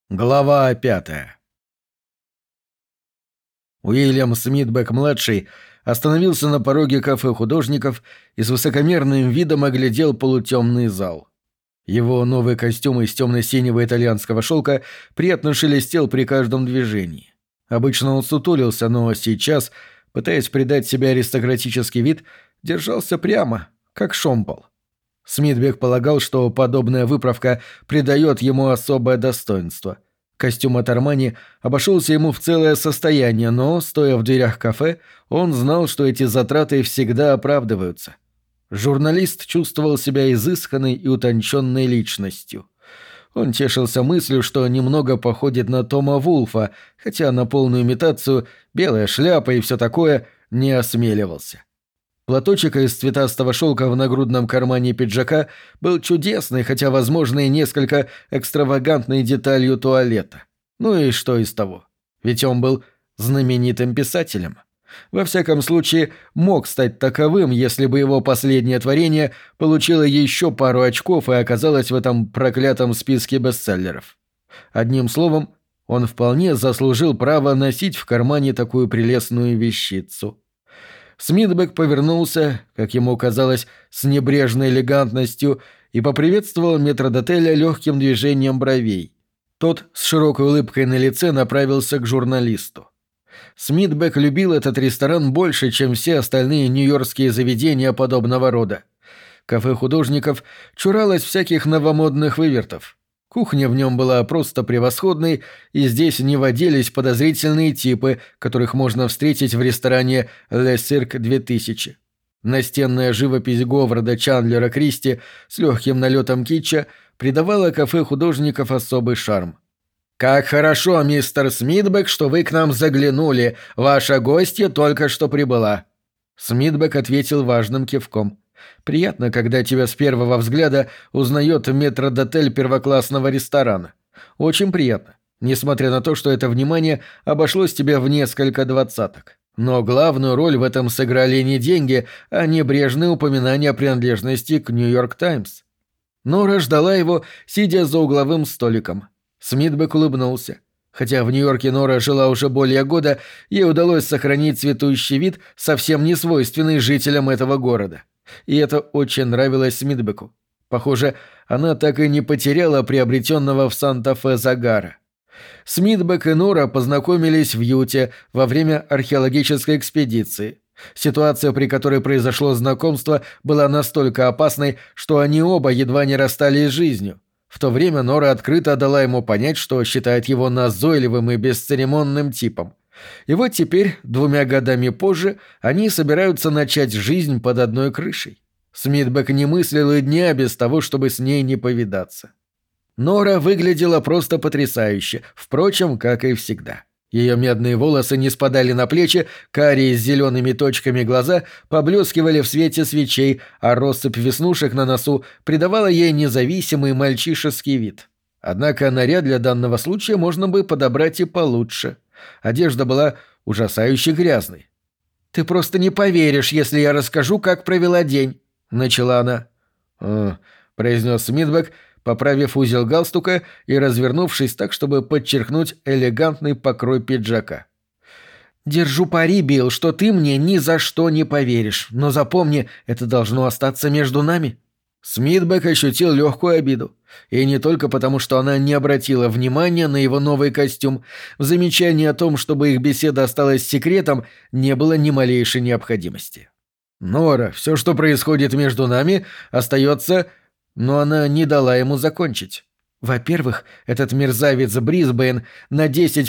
Глава 5. Уильям Смитбек-младший остановился на пороге кафе художников и с высокомерным видом оглядел полутемный зал. Его новый костюм из темно-синего итальянского шелка приятно шелестел при каждом движении. Обычно он сутулился, но сейчас, пытаясь придать себе аристократический вид, держался прямо, как шомпол. Смитбек полагал, что подобная выправка придает ему особое достоинство. Костюм от Армани обошелся ему в целое состояние, но, стоя в дверях кафе, он знал, что эти затраты всегда оправдываются. Журналист чувствовал себя изысканной и утонченной личностью. Он тешился мыслью, что немного походит на Тома Вулфа, хотя на полную имитацию, белая шляпа и все такое, не осмеливался. Платочек из цветастого шелка в нагрудном кармане пиджака был чудесной, хотя, возможно, и несколько экстравагантной деталью туалета. Ну и что из того? Ведь он был знаменитым писателем. Во всяком случае, мог стать таковым, если бы его последнее творение получило еще пару очков и оказалось в этом проклятом списке бестселлеров. Одним словом, он вполне заслужил право носить в кармане такую прелестную вещицу. Смитбек повернулся, как ему казалось, с небрежной элегантностью и поприветствовал метрдотеля легким движением бровей. Тот с широкой улыбкой на лице направился к журналисту. Смитбек любил этот ресторан больше, чем все остальные нью-йоркские заведения подобного рода. Кафе художников чуралось всяких новомодных вывертов. Кухня в нем была просто превосходной, и здесь не водились подозрительные типы, которых можно встретить в ресторане «Le Cirque 2000». Настенная живопись Говарда Чандлера Кристи с легким налетом китча придавала кафе художников особый шарм. «Как хорошо, мистер Смитбек, что вы к нам заглянули. Ваша гостья только что прибыла». Смитбек ответил важным кивком. «Приятно, когда тебя с первого взгляда узнает метрдотель первоклассного ресторана. Очень приятно, несмотря на то, что это внимание обошлось тебе в несколько двадцаток. Но главную роль в этом сыграли не деньги, а небрежные упоминания о принадлежности к «Нью-Йорк Таймс». Нора ждала его, сидя за угловым столиком. Смитбек улыбнулся. Хотя в Нью-Йорке Нора жила уже более года, ей удалось сохранить цветущий вид, совсем не свойственный жителям этого города. И это очень нравилось Смитбеку. Похоже, она так и не потеряла приобретенного в Санта-Фе загара. Смитбек и Нора познакомились в Юте во время археологической экспедиции. Ситуация, при которой произошло знакомство, была настолько опасной, что они оба едва не расстались с жизнью. В то время Нора открыто дала ему понять, что считает его назойливым и бесцеремонным типом. И вот теперь, 2 годами позже, они собираются начать жизнь под одной крышей. Смитбек не мыслил и дня без того, чтобы с ней не повидаться. Нора выглядела просто потрясающе, впрочем, как и всегда. Ее медные волосы не спадали на плечи, карие с зелеными точками глаза поблескивали в свете свечей, а россыпь веснушек на носу придавала ей независимый мальчишеский вид. Однако наряд для данного случая можно бы подобрать и получше. Одежда была ужасающе грязной. «Ты просто не поверишь, если я расскажу, как провела день», — начала она. Произнес Смитбек, поправив узел галстука и развернувшись так, чтобы подчеркнуть элегантный покрой пиджака. «Держу пари, Билл, что ты мне ни за что не поверишь, но запомни, это должно остаться между нами». Смитбек ощутил легкую обиду. И не только потому, что она не обратила внимания на его новый костюм. В замечании о том, чтобы их беседа осталась секретом, не было ни малейшей необходимости. «Нора, все, что происходит между нами, остается...» Но она не дала ему закончить. «Во-первых, этот мерзавец Брисбейн на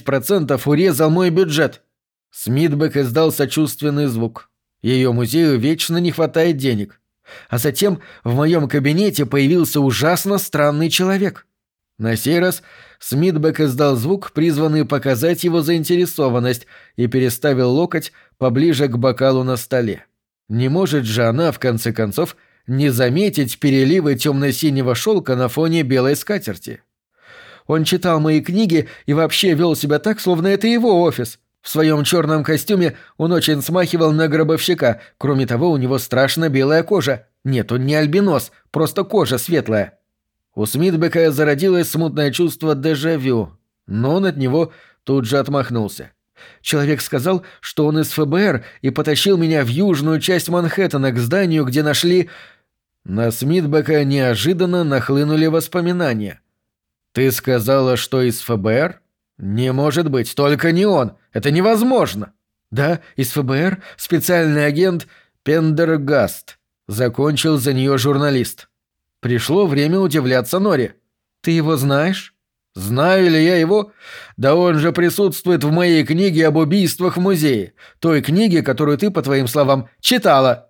10% урезал мой бюджет». Смитбек издал сочувственный звук. Ее музею вечно не хватает денег. А затем в моем кабинете появился ужасно странный человек. На сей раз Смитбек издал звук, призванный показать его заинтересованность, и переставил локоть поближе к бокалу на столе. Не может же она, в конце концов, не заметить переливы темно-синего шелка на фоне белой скатерти. Он читал мои книги и вообще вел себя так, словно это его офис. В своем черном костюме он очень смахивал на гробовщика. Кроме того, у него страшно белая кожа. Нет, он не альбинос, просто кожа светлая. У Смитбека зародилось смутное чувство дежавю. Но он от него тут же отмахнулся. «Человек сказал, что он из ФБР и потащил меня в южную часть Манхэттена к зданию, где нашли...» На Смитбека неожиданно нахлынули воспоминания. «Ты сказала, что из ФБР? Не может быть, только не он. Это невозможно!» «Да, из ФБР специальный агент Пендергаст», — закончил за нее журналист. Пришло время удивляться Норе. «Ты его знаешь?» «Знаю ли я его? Да он же присутствует в моей книге об убийствах в музее. Той книге, которую ты, по твоим словам, читала».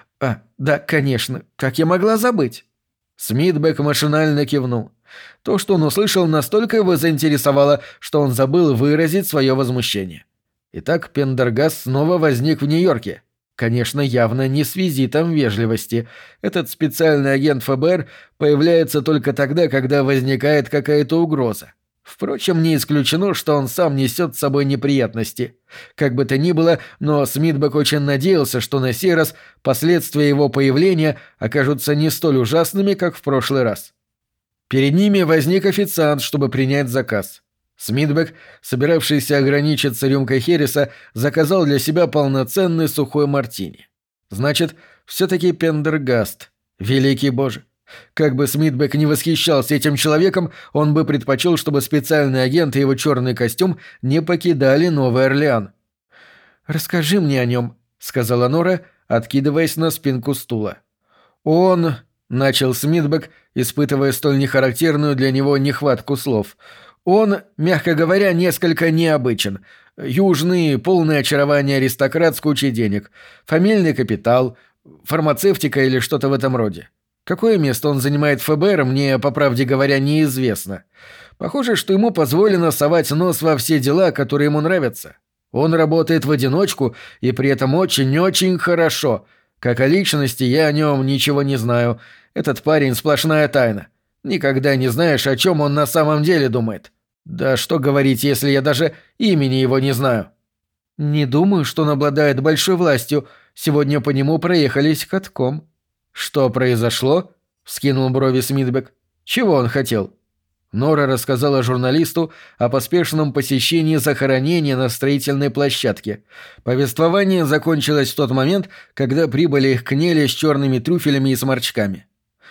Да, конечно. Как я могла забыть?» Смитбек машинально кивнул. То, что он услышал, настолько его заинтересовало, что он забыл выразить свое возмущение. Итак, Пендергаст снова возник в Нью-Йорке. Конечно, явно не с визитом вежливости. Этот специальный агент ФБР появляется только тогда, когда возникает какая-то угроза. Впрочем, не исключено, что он сам несет с собой неприятности. Как бы то ни было, но Смитбек очень надеялся, что на сей раз последствия его появления окажутся не столь ужасными, как в прошлый раз. Перед ними возник официант, чтобы принять заказ. Смитбек, собиравшийся ограничиться рюмкой Хереса, заказал для себя полноценный сухой мартини. Значит, все-таки Пендергаст. Великий Боже! Как бы Смитбек не восхищался этим человеком, он бы предпочел, чтобы специальный агент и его черный костюм не покидали Новый Орлеан. «Расскажи мне о нем», — сказала Нора, откидываясь на спинку стула. «Он...» — начал Смитбек, испытывая столь нехарактерную для него нехватку слов. «Он, мягко говоря, несколько необычен. Южный, полный очарования аристократ с кучей денег. Фамильный капитал, фармацевтика или что-то в этом роде. Какое место он занимает в ФБР, мне, по правде говоря, неизвестно. Похоже, что ему позволено совать нос во все дела, которые ему нравятся. Он работает в одиночку и при этом очень-очень хорошо. Как о личности я о нем ничего не знаю. Этот парень сплошная тайна. Никогда не знаешь, о чем он на самом деле думает. Да что говорить, если я даже имени его не знаю». «Не думаю, что он обладает большой властью. Сегодня по нему проехались катком». «Что произошло?» — вскинул брови Смитбек. «Чего он хотел?» Нора рассказала журналисту о поспешном посещении захоронения на строительной площадке. Повествование закончилось в тот момент, когда прибыли их кнели с черными трюфелями и сморчками.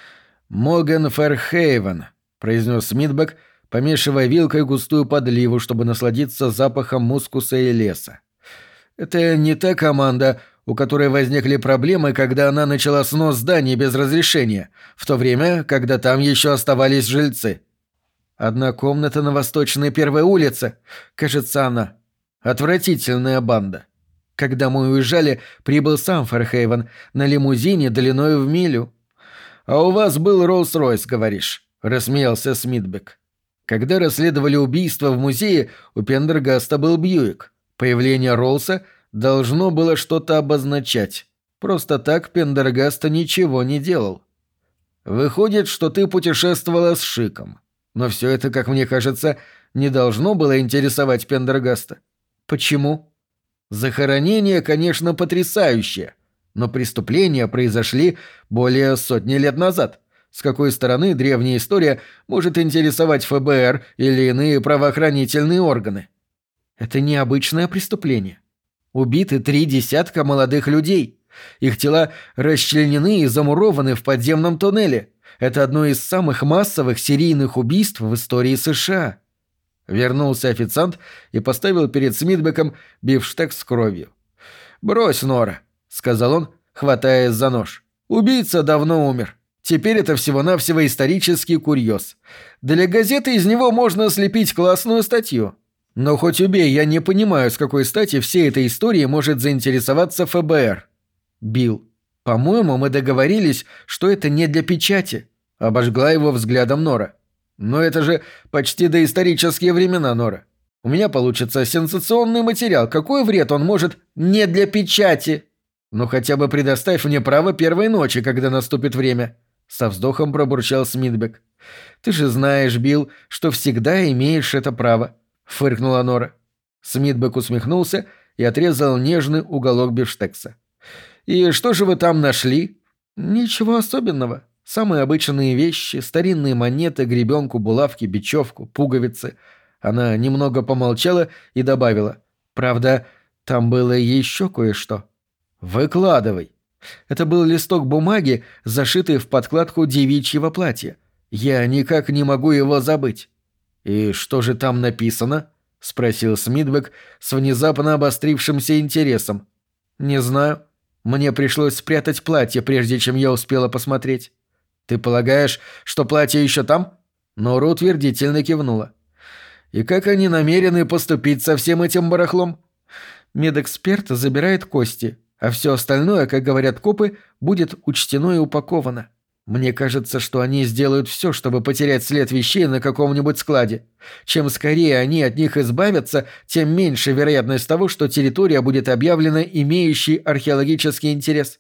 «Моган Ферхейвен», — произнес Смитбек, помешивая вилкой густую подливу, чтобы насладиться запахом мускуса и леса. «Это не та команда, у которой возникли проблемы, когда она начала снос зданий без разрешения, в то время, когда там еще оставались жильцы. Одна комната на Восточной Первой улице, кажется, она. Отвратительная банда. Когда мы уезжали, прибыл сам Ферхейвен на лимузине длиной в милю». «А у вас был Роллс-Ройс, говоришь?» — рассмеялся Смитбек. Когда расследовали убийство в музее, у Пендергаста был Бьюик. Появление Роллса должно было что-то обозначать. Просто так Пендергаста ничего не делал. «Выходит, что ты путешествовала с Шиком. Но все это, как мне кажется, не должно было интересовать Пендергаста. Почему?» «Захоронение, конечно, потрясающее, но преступления произошли более сотни лет назад. С какой стороны древняя история может интересовать ФБР или иные правоохранительные органы?» «Это необычное преступление. Убиты 30 молодых людей. Их тела расчленены и замурованы в подземном туннеле. Это одно из самых массовых серийных убийств в истории США». Вернулся официант и поставил перед Смитбеком бифштекс с кровью. «Брось, Нора», — сказал он, хватаясь за нож. «Убийца давно умер. Теперь это всего-навсего исторический курьез. Для газеты из него можно слепить классную статью. Но хоть убей, я не понимаю, с какой стати всей этой истории может заинтересоваться ФБР». «Билл, по-моему, мы договорились, что это не для печати», — обожгла его взглядом Нора. «Но это же почти доисторические времена, Нора. У меня получится сенсационный материал. Какой вред он может не для печати?» «Ну хотя бы предоставь мне право первой ночи, когда наступит время», — со вздохом пробурчал Смитбек. «Ты же знаешь, Билл, что всегда имеешь это право», — фыркнула Нора. Смитбек усмехнулся и отрезал нежный уголок бифштекса. «И что же вы там нашли?» «Ничего особенного. Самые обычные вещи, старинные монеты, гребенку, булавки, бечевку, пуговицы. Она немного помолчала и добавила. «Правда, там было еще кое-что». «Выкладывай». Это был листок бумаги, зашитый в подкладку девичьего платья. Я никак не могу его забыть. «И что же там написано?» — спросил Смитбек с внезапно обострившимся интересом. «Не знаю. Мне пришлось спрятать платье, прежде чем я успела посмотреть». «Ты полагаешь, что платье еще там?» Нора утвердительно кивнула. «И как они намерены поступить со всем этим барахлом?» «Медэксперт забирает кости, а все остальное, как говорят копы, будет учтено и упаковано. Мне кажется, что они сделают все, чтобы потерять след вещей на каком-нибудь складе. Чем скорее они от них избавятся, тем меньше вероятность того, что территория будет объявлена имеющей археологический интерес.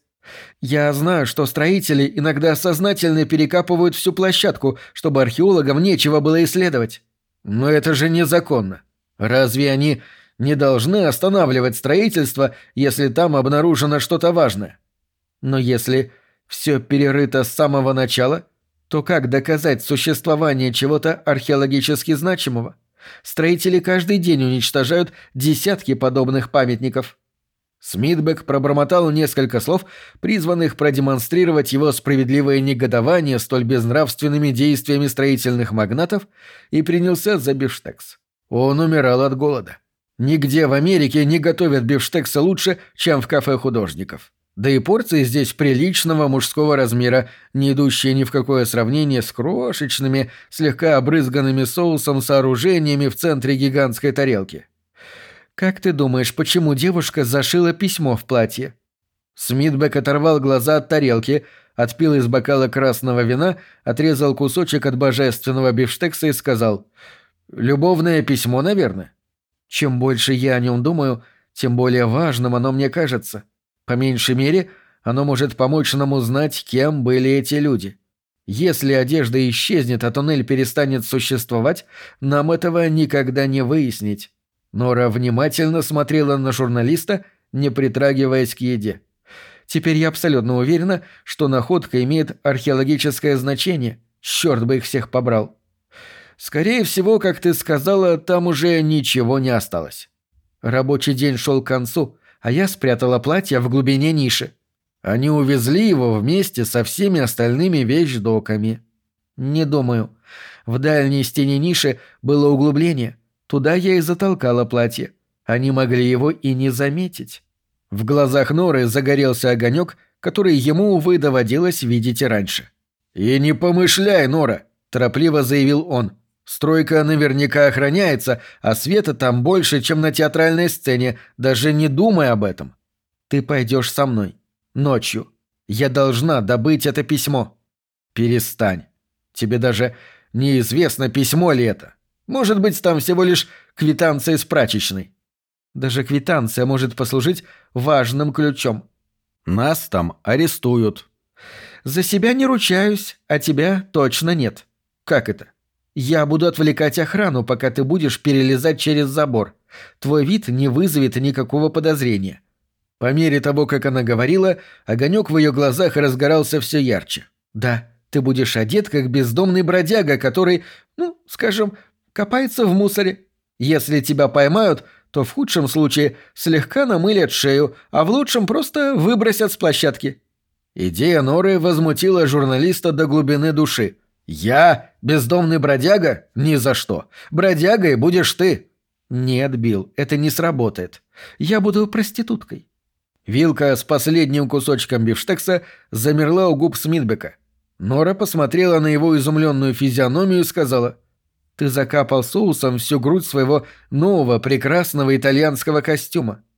Я знаю, что строители иногда сознательно перекапывают всю площадку, чтобы археологам нечего было исследовать. Но это же незаконно. Разве они не должны останавливать строительство, если там обнаружено что-то важное? Но если все перерыто с самого начала, то как доказать существование чего-то археологически значимого? Строители каждый день уничтожают десятки подобных памятников». Смитбек пробормотал несколько слов, призванных продемонстрировать его справедливое негодование столь безнравственными действиями строительных магнатов, и принялся за бифштекс. Он умирал от голода. Нигде в Америке не готовят бифштекса лучше, чем в кафе художников. Да и порции здесь приличного мужского размера, не идущие ни в какое сравнение с крошечными, слегка обрызганными соусом сооружениями в центре гигантской тарелки. «Как ты думаешь, почему девушка зашила письмо в платье?» Смитбек оторвал глаза от тарелки, отпил из бокала красного вина, отрезал кусочек от божественного бифштекса и сказал: «Любовное письмо, наверное». «Чем больше я о нем думаю, тем более важным оно мне кажется. По меньшей мере, оно может помочь нам узнать, кем были эти люди. Если одежда исчезнет, а туннель перестанет существовать, нам этого никогда не выяснить». Нора внимательно смотрела на журналиста, не притрагиваясь к еде. «Теперь я абсолютно уверена, что находка имеет археологическое значение. Черт бы их всех побрал». «Скорее всего, как ты сказала, там уже ничего не осталось». Рабочий день шел к концу, а я спрятала платье в глубине ниши. Они увезли его вместе со всеми остальными вещдоками. «Не думаю. В дальней стене ниши было углубление. Туда я и затолкала платье. Они могли его и не заметить». В глазах Норы загорелся огонек, который ему, увы, доводилось видеть и раньше. «И не помышляй, Нора», — торопливо заявил он. «Стройка наверняка охраняется, а света там больше, чем на театральной сцене, даже не думай об этом. Ты пойдешь со мной. Ночью. Я должна добыть это письмо». «Перестань. Тебе даже неизвестно, письмо ли это. Может быть, там всего лишь квитанция из прачечной». «Даже квитанция может послужить важным ключом». «Нас там арестуют». «За себя не ручаюсь, а тебя точно нет». «Как это?» «Я буду отвлекать охрану, пока ты будешь перелезать через забор. Твой вид не вызовет никакого подозрения». По мере того, как она говорила, огонек в ее глазах разгорался все ярче. «Да, ты будешь одет, как бездомный бродяга, который, скажем, копается в мусоре. Если тебя поймают, то в худшем случае слегка намылят шею, а в лучшем просто выбросят с площадки». Идея Норы возмутила журналиста до глубины души. «Я? Бездомный бродяга? Ни за что. Бродягой будешь ты». «Нет, Билл, это не сработает. Я буду проституткой». Вилка с последним кусочком бифштекса замерла у губ Смитбека. Нора посмотрела на его изумленную физиономию и сказала: «Ты закапал соусом всю грудь своего нового прекрасного итальянского костюма.